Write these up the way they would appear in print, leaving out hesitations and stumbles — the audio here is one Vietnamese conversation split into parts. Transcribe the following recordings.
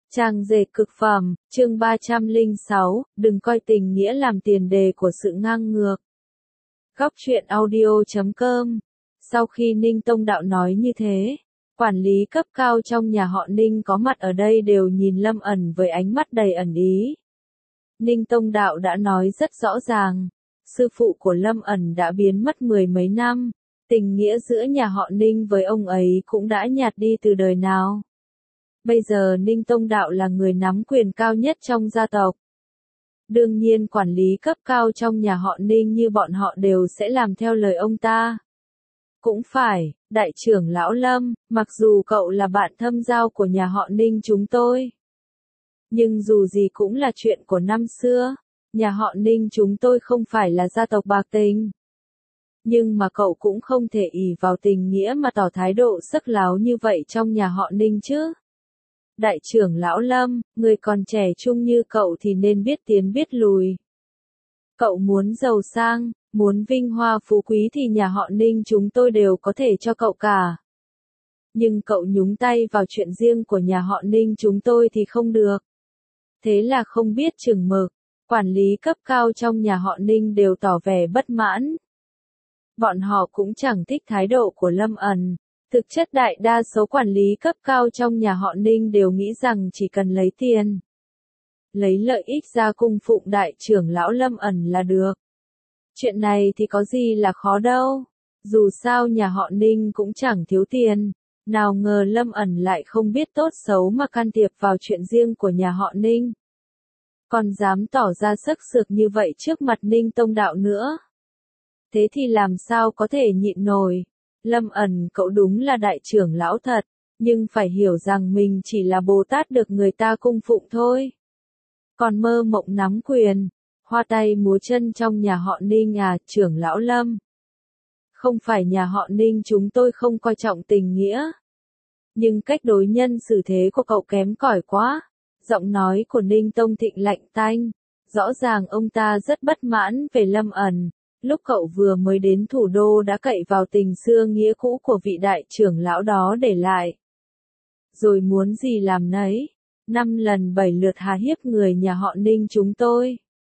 Trang dệt cực phẩm, chương 306, đừng coi tình nghĩa làm tiền đề của sự ngang ngược. Góc truyện audio.com. Sau khi Ninh Tông Đạo nói như thế, quản lý cấp cao trong nhà họ Ninh có mặt ở đây đều nhìn Lâm Ẩn với ánh mắt đầy ẩn ý. Ninh Tông Đạo đã nói rất rõ ràng, sư phụ của Lâm Ẩn đã biến mất mười mấy năm, tình nghĩa giữa nhà họ Ninh với ông ấy cũng đã nhạt đi từ đời nào. Bây giờ Ninh Tông Đạo là người nắm quyền cao nhất trong gia tộc. Đương nhiên quản lý cấp cao trong nhà họ Ninh như bọn họ đều sẽ làm theo lời ông ta. Cũng phải, đại trưởng lão Lâm, mặc dù cậu là bạn thâm giao của nhà họ Ninh chúng tôi. Nhưng dù gì cũng là chuyện của năm xưa, nhà họ Ninh chúng tôi không phải là gia tộc bạc tình. Nhưng mà cậu cũng không thể ỷ vào tình nghĩa mà tỏ thái độ sắc láo như vậy trong nhà họ Ninh chứ. Đại trưởng lão Lâm, người còn trẻ trung như cậu thì nên biết tiến biết lùi. Cậu muốn giàu sang, muốn vinh hoa phú quý thì nhà họ Ninh chúng tôi đều có thể cho cậu cả. Nhưng cậu nhúng tay vào chuyện riêng của nhà họ Ninh chúng tôi thì không được. Thế là không biết chừng mực, quản lý cấp cao trong nhà họ Ninh đều tỏ vẻ bất mãn. Bọn họ cũng chẳng thích thái độ của Lâm Ẩn. Thực chất đại đa số quản lý cấp cao trong nhà họ Ninh đều nghĩ rằng chỉ cần lấy tiền, lấy lợi ích ra cung phụng đại trưởng lão Lâm Ẩn là được. Chuyện này thì có gì là khó đâu, dù sao nhà họ Ninh cũng chẳng thiếu tiền, nào ngờ Lâm Ẩn lại không biết tốt xấu mà can thiệp vào chuyện riêng của nhà họ Ninh. Còn dám tỏ ra sắc sược như vậy trước mặt Ninh Tông Đạo nữa. Thế thì làm sao có thể nhịn nổi. Lâm Ẩn cậu đúng là đại trưởng lão thật, nhưng phải hiểu rằng mình chỉ là Bồ Tát được người ta cung phụng thôi. Còn mơ mộng nắm quyền, hoa tay múa chân trong nhà họ Ninh à, trưởng lão Lâm. Không phải nhà họ Ninh chúng tôi không coi trọng tình nghĩa. Nhưng cách đối nhân xử thế của cậu kém cỏi quá. Giọng nói của Ninh Tông Thịnh lạnh tanh. Rõ ràng ông ta rất bất mãn về Lâm Ẩn. Lúc cậu vừa mới đến thủ đô đã cậy vào tình xưa nghĩa cũ của vị đại trưởng lão đó để lại. Rồi muốn gì làm nấy, 5 lần 7 lượt hà hiếp người nhà họ Ninh chúng tôi.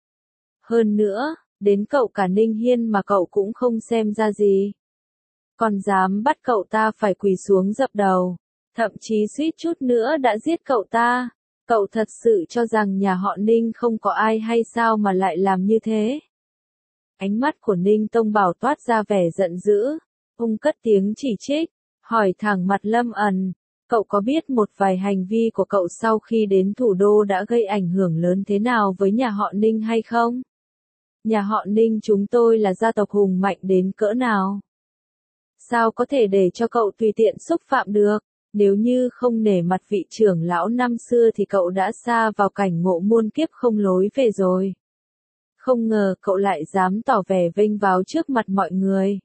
Hơn nữa, đến cậu cả Ninh Hiên mà cậu cũng không xem ra gì. Còn dám bắt cậu ta phải quỳ xuống dập đầu, thậm chí suýt chút nữa đã giết cậu ta. Cậu thật sự cho rằng nhà họ Ninh không có ai hay sao mà lại làm như thế? Ánh mắt của Ninh Tông Bảo toát ra vẻ giận dữ, ông cất tiếng chỉ trích, hỏi thẳng mặt Lâm Ẩn, cậu có biết một vài hành vi của cậu sau khi đến thủ đô đã gây ảnh hưởng lớn thế nào với nhà họ Ninh hay không? Nhà họ Ninh chúng tôi là gia tộc hùng mạnh đến cỡ nào? Sao có thể để cho cậu tùy tiện xúc phạm được? Nếu như không nể mặt vị trưởng lão năm xưa thì cậu đã sa vào cảnh ngộ muôn kiếp không lối về rồi. Không ngờ cậu lại dám tỏ vẻ vênh váo trước mặt mọi người.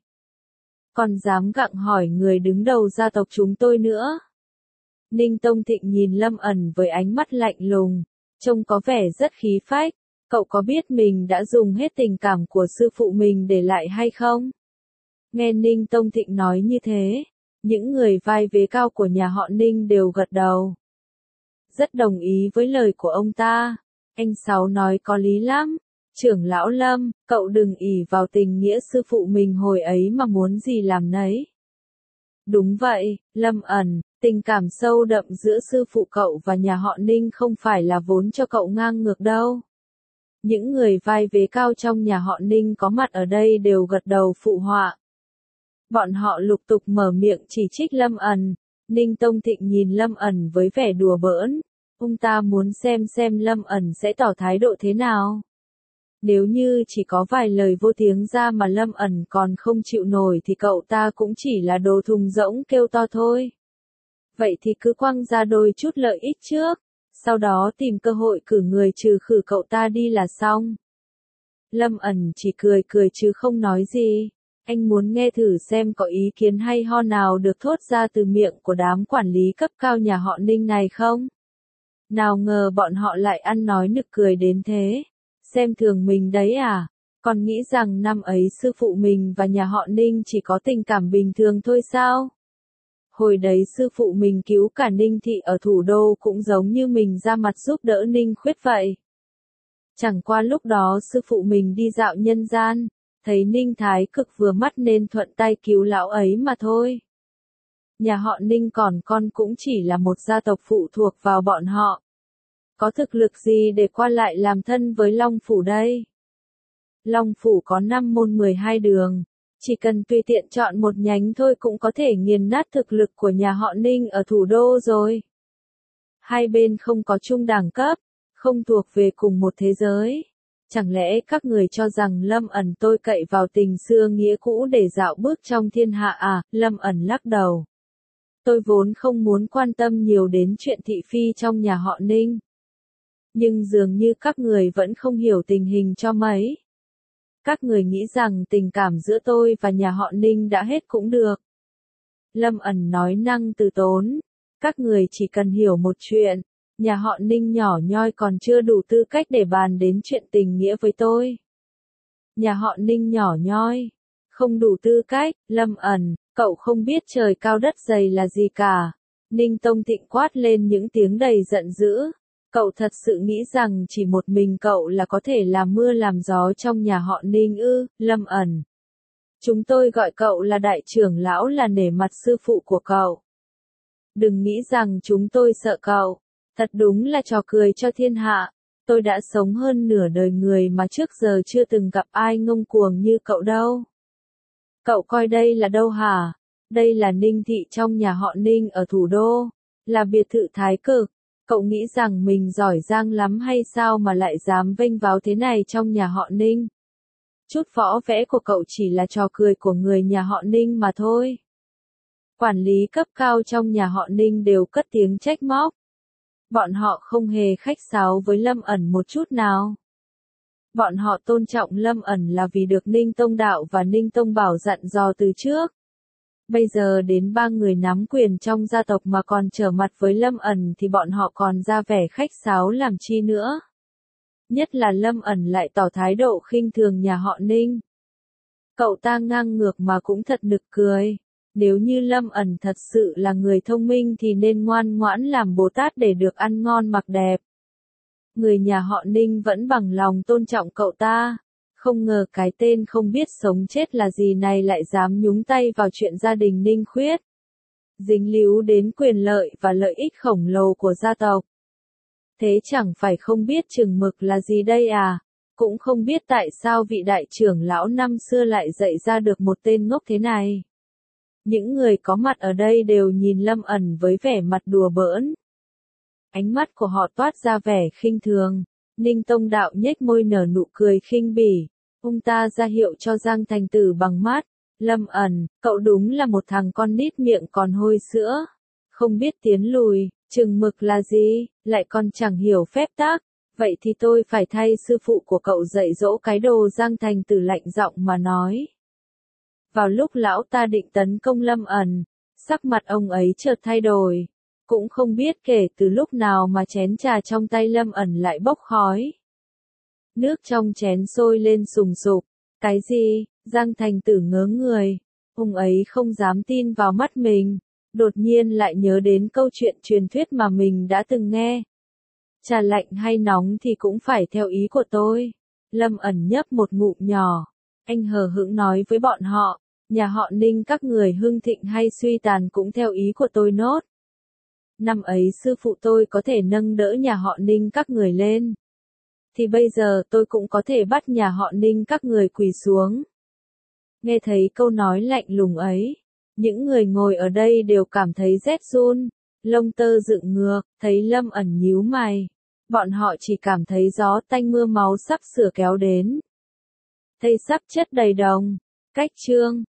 Còn dám gặng hỏi người đứng đầu gia tộc chúng tôi nữa. Ninh Tông Thịnh nhìn Lâm Ẩn với ánh mắt lạnh lùng, trông có vẻ rất khí phách. Cậu có biết mình đã dùng hết tình cảm của sư phụ mình để lại hay không? Nghe Ninh Tông Thịnh nói như thế, những người vai vế cao của nhà họ Ninh đều gật đầu. Rất đồng ý với lời của ông ta. Anh Sáu nói có lý lắm. Trưởng lão Lâm, cậu đừng ỷ vào tình nghĩa sư phụ mình hồi ấy mà muốn gì làm nấy. Đúng vậy, Lâm Ẩn, tình cảm sâu đậm giữa sư phụ cậu và nhà họ Ninh không phải là vốn cho cậu ngang ngược đâu. Những người vai vế cao trong nhà họ Ninh có mặt ở đây đều gật đầu phụ họa. Bọn họ lục tục mở miệng chỉ trích Lâm Ẩn. Ninh Tông Thịnh nhìn Lâm Ẩn với vẻ đùa bỡn. Ông ta muốn xem Lâm Ẩn sẽ tỏ thái độ thế nào. Nếu như chỉ có vài lời vô tiếng ra mà Lâm Ẩn còn không chịu nổi thì cậu ta cũng chỉ là đồ thùng rỗng kêu to thôi. Vậy thì cứ quăng ra đôi chút lợi ích trước, sau đó tìm cơ hội cử người trừ khử cậu ta đi là xong. Lâm Ẩn chỉ cười cười chứ không nói gì. Anh muốn nghe thử xem có ý kiến hay ho nào được thốt ra từ miệng của đám quản lý cấp cao nhà họ Ninh này không? Nào ngờ bọn họ lại ăn nói nực cười đến thế. Xem thường mình đấy à? Còn nghĩ rằng năm ấy sư phụ mình và nhà họ Ninh chỉ có tình cảm bình thường thôi sao? Hồi đấy sư phụ mình cứu cả Ninh Thị ở thủ đô cũng giống như mình ra mặt giúp đỡ Ninh Khuyết vậy. Chẳng qua lúc đó sư phụ mình đi dạo nhân gian, thấy Ninh Thái Cực vừa mắt nên thuận tay cứu lão ấy mà thôi. Nhà họ Ninh còn con cũng chỉ là một gia tộc phụ thuộc vào bọn họ. Có thực lực gì để qua lại làm thân với Long Phủ đây? Long Phủ có 5 môn 12 đường, chỉ cần tùy tiện chọn một nhánh thôi cũng có thể nghiền nát thực lực của nhà họ Ninh ở thủ đô rồi. Hai bên không có chung đẳng cấp, không thuộc về cùng một thế giới. Chẳng lẽ các người cho rằng Lâm Ẩn tôi cậy vào tình xưa nghĩa cũ để dạo bước trong thiên hạ à? Lâm Ẩn lắc đầu. Tôi vốn không muốn quan tâm nhiều đến chuyện thị phi trong nhà họ Ninh. Nhưng dường như các người vẫn không hiểu tình hình cho mấy. Các người nghĩ rằng tình cảm giữa tôi và nhà họ Ninh đã hết cũng được. Lâm Ẩn nói năng từ tốn. Các người chỉ cần hiểu một chuyện. Nhà họ Ninh nhỏ nhoi còn chưa đủ tư cách để bàn đến chuyện tình nghĩa với tôi. Nhà họ Ninh nhỏ nhoi. Không đủ tư cách, Lâm Ẩn, cậu không biết trời cao đất dày là gì cả. Ninh Tông Thịnh quát lên những tiếng đầy giận dữ. Cậu thật sự nghĩ rằng chỉ một mình cậu là có thể làm mưa làm gió trong nhà họ Ninh ư? Lâm Ẩn. Chúng tôi gọi cậu là đại trưởng lão là nể mặt sư phụ của cậu. Đừng nghĩ rằng chúng tôi sợ cậu. Thật đúng là trò cười cho thiên hạ. Tôi đã sống hơn nửa đời người mà trước giờ chưa từng gặp ai ngông cuồng như cậu đâu. Cậu coi đây là đâu hả? Đây là Ninh Thị trong nhà họ Ninh ở thủ đô. Là biệt thự Thái Cực. Cậu nghĩ rằng mình giỏi giang lắm hay sao mà lại dám vênh váo thế này trong nhà họ Ninh? Chút võ vẽ của cậu chỉ là trò cười của người nhà họ Ninh mà thôi. Quản lý cấp cao trong nhà họ Ninh đều cất tiếng trách móc. Bọn họ không hề khách sáo với Lâm Ẩn một chút nào. Bọn họ tôn trọng Lâm Ẩn là vì được Ninh Tông Đạo và Ninh Tông Bảo dặn dò từ trước. Bây giờ đến 3 người nắm quyền trong gia tộc mà còn trở mặt với Lâm Ẩn thì bọn họ còn ra vẻ khách sáo làm chi nữa. Nhất là Lâm Ẩn lại tỏ thái độ khinh thường nhà họ Ninh. Cậu ta ngang ngược mà cũng thật nực cười. Nếu như Lâm Ẩn thật sự là người thông minh thì nên ngoan ngoãn làm Bồ Tát để được ăn ngon mặc đẹp. Người nhà họ Ninh vẫn bằng lòng tôn trọng cậu ta. Không ngờ cái tên không biết sống chết là gì này lại dám nhúng tay vào chuyện gia đình Ninh Khuyết. Dính líu đến quyền lợi và lợi ích khổng lồ của gia tộc. Thế chẳng phải không biết chừng mực là gì đây à? Cũng không biết tại sao vị đại trưởng lão năm xưa lại dạy ra được một tên ngốc thế này. Những người có mặt ở đây đều nhìn Lâm Ẩn với vẻ mặt đùa bỡn. Ánh mắt của họ toát ra vẻ khinh thường. Ninh Tông Đạo nhếch môi nở nụ cười khinh bỉ. Ông ta ra hiệu cho Giang Thành Tử bằng mắt. Lâm Ẩn, cậu đúng là một thằng con nít miệng còn hôi sữa. Không biết tiến lùi, chừng mực là gì, lại còn chẳng hiểu phép tắc. Vậy thì tôi phải thay sư phụ của cậu dạy dỗ cái đồ. Giang Thành Tử lạnh giọng mà nói. Vào lúc lão ta định tấn công Lâm Ẩn, sắc mặt ông ấy chợt thay đổi. Cũng không biết kể từ lúc nào mà chén trà trong tay Lâm Ẩn lại bốc khói. Nước trong chén sôi lên sùng sục. Cái gì? Giang Thành Tử ngớ người. Ông ấy không dám tin vào mắt mình. Đột nhiên lại nhớ đến câu chuyện truyền thuyết mà mình đã từng nghe. Trà lạnh hay nóng thì cũng phải theo ý của tôi. Lâm Ẩn nhấp một ngụm nhỏ. Anh hờ hững nói với bọn họ. Nhà họ Ninh các người hưng thịnh hay suy tàn cũng theo ý của tôi nốt. Năm ấy sư phụ tôi có thể nâng đỡ nhà họ Ninh các người lên. Thì bây giờ tôi cũng có thể bắt nhà họ Ninh các người quỳ xuống. Nghe thấy câu nói lạnh lùng ấy, những người ngồi ở đây đều cảm thấy rét run, lông tơ dựng ngược, thấy Lâm Ẩn nhíu mày. Bọn họ chỉ cảm thấy gió tanh mưa máu sắp sửa kéo đến. Thây sắp chất đầy đồng. Cách chương